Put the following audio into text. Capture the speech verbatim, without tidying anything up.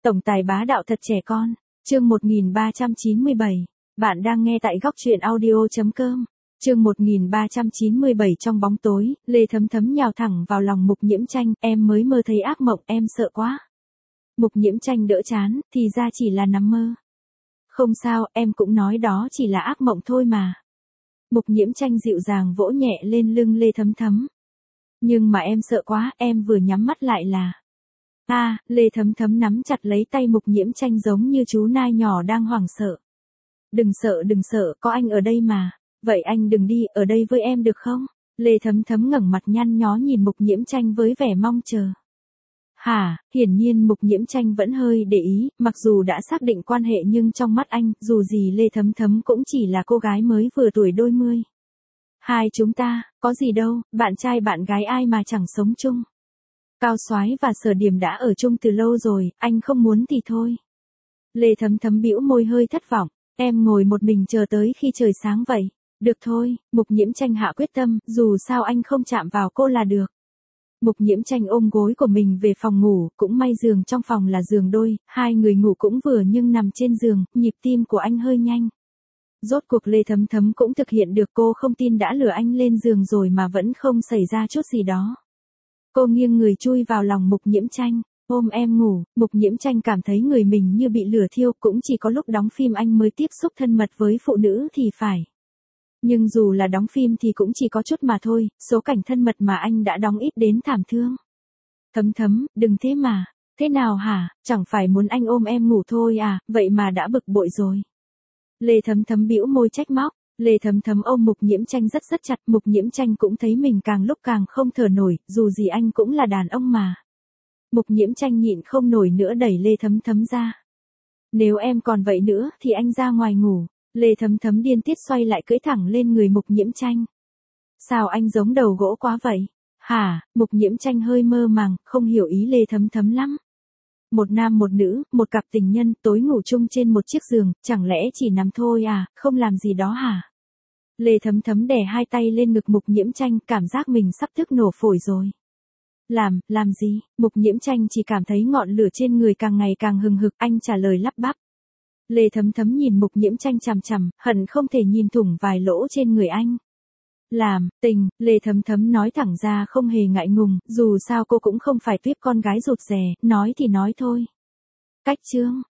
Tổng tài bá đạo thật trẻ con. Chương một nghìn ba trăm chín mươi bảy. Bạn đang nghe tại góc truyện audio chấm com. Chương một nghìn ba trăm chín mươi bảy. Trong bóng tối, Lê Thấm Thấm nhào thẳng vào lòng Mục Nhiễm Tranh, em mới mơ thấy ác mộng, em sợ quá. Mục Nhiễm Tranh đỡ chán, thì ra chỉ là nằm mơ. Không sao, em cũng nói đó chỉ là ác mộng thôi mà. Mục Nhiễm Tranh dịu dàng vỗ nhẹ lên lưng Lê Thấm Thấm. Nhưng mà em sợ quá, em vừa nhắm mắt lại là... A, à, Lê Thấm Thấm nắm chặt lấy tay Mục Nhiễm Tranh giống như chú nai nhỏ đang hoảng sợ. Đừng sợ đừng sợ, có anh ở đây mà. Vậy anh đừng đi, ở đây với em được không? Lê Thấm Thấm ngẩng mặt nhăn nhó nhìn Mục Nhiễm Tranh với vẻ mong chờ. Hả, hiển nhiên Mục Nhiễm Tranh vẫn hơi để ý, mặc dù đã xác định quan hệ nhưng trong mắt anh, dù gì Lê Thấm Thấm cũng chỉ là cô gái mới vừa tuổi đôi mươi. Hai chúng ta, có gì đâu, bạn trai bạn gái ai mà chẳng sống chung. Cao Soái và Sở Điểm đã ở chung từ lâu rồi, anh không muốn thì thôi. Lê Thấm Thấm bĩu môi hơi thất vọng, em ngồi một mình chờ tới khi trời sáng vậy. Được thôi, Mục Nhiễm Tranh hạ quyết tâm, dù sao anh không chạm vào cô là được. Mục Nhiễm Tranh ôm gối của mình về phòng ngủ, cũng may giường trong phòng là giường đôi, hai người ngủ cũng vừa nhưng nằm trên giường, nhịp tim của anh hơi nhanh. Rốt cuộc Lê Thấm Thấm cũng thực hiện được, cô không tin đã lừa anh lên giường rồi mà vẫn không xảy ra chút gì đó. Cô nghiêng người chui vào lòng Mục Nhiễm Tranh, ôm em ngủ. Mục Nhiễm Tranh cảm thấy người mình như bị lửa thiêu, cũng chỉ có lúc đóng phim anh mới tiếp xúc thân mật với phụ nữ thì phải. Nhưng dù là đóng phim thì cũng chỉ có chút mà thôi, số cảnh thân mật mà anh đã đóng ít đến thảm thương. Thấm Thấm, đừng thế mà. Thế nào hả, chẳng phải muốn anh ôm em ngủ thôi à, vậy mà đã bực bội rồi. Lê Thấm Thấm bĩu môi trách móc. Lê Thấm Thấm ôm Mục Nhiễm Tranh rất rất chặt, Mục Nhiễm Tranh cũng thấy mình càng lúc càng không thở nổi, dù gì anh cũng là đàn ông mà. Mục Nhiễm Tranh nhịn không nổi nữa đẩy Lê Thấm Thấm ra. Nếu em còn vậy nữa thì anh ra ngoài ngủ. Lê Thấm Thấm điên tiết xoay lại cưỡi thẳng lên người Mục Nhiễm Tranh. Sao anh giống đầu gỗ quá vậy? Hả? Mục Nhiễm Tranh hơi mơ màng, không hiểu ý Lê Thấm Thấm lắm. Một nam một nữ, một cặp tình nhân, tối ngủ chung trên một chiếc giường, chẳng lẽ chỉ nằm thôi à, không làm gì đó hả? Lê Thấm Thấm đè hai tay lên ngực Mục Nhiễm Tranh, cảm giác mình sắp tức nổ phổi rồi. Làm, làm gì? Mục Nhiễm Tranh chỉ cảm thấy ngọn lửa trên người càng ngày càng hừng hực, anh trả lời lắp bắp. Lê Thấm Thấm nhìn Mục Nhiễm Tranh chằm chằm, hận không thể nhìn thủng vài lỗ trên người anh. Làm, tình, Lê Thấm Thấm nói thẳng ra không hề ngại ngùng, dù sao cô cũng không phải tuyếp con gái rụt rè, nói thì nói thôi. Cách chương.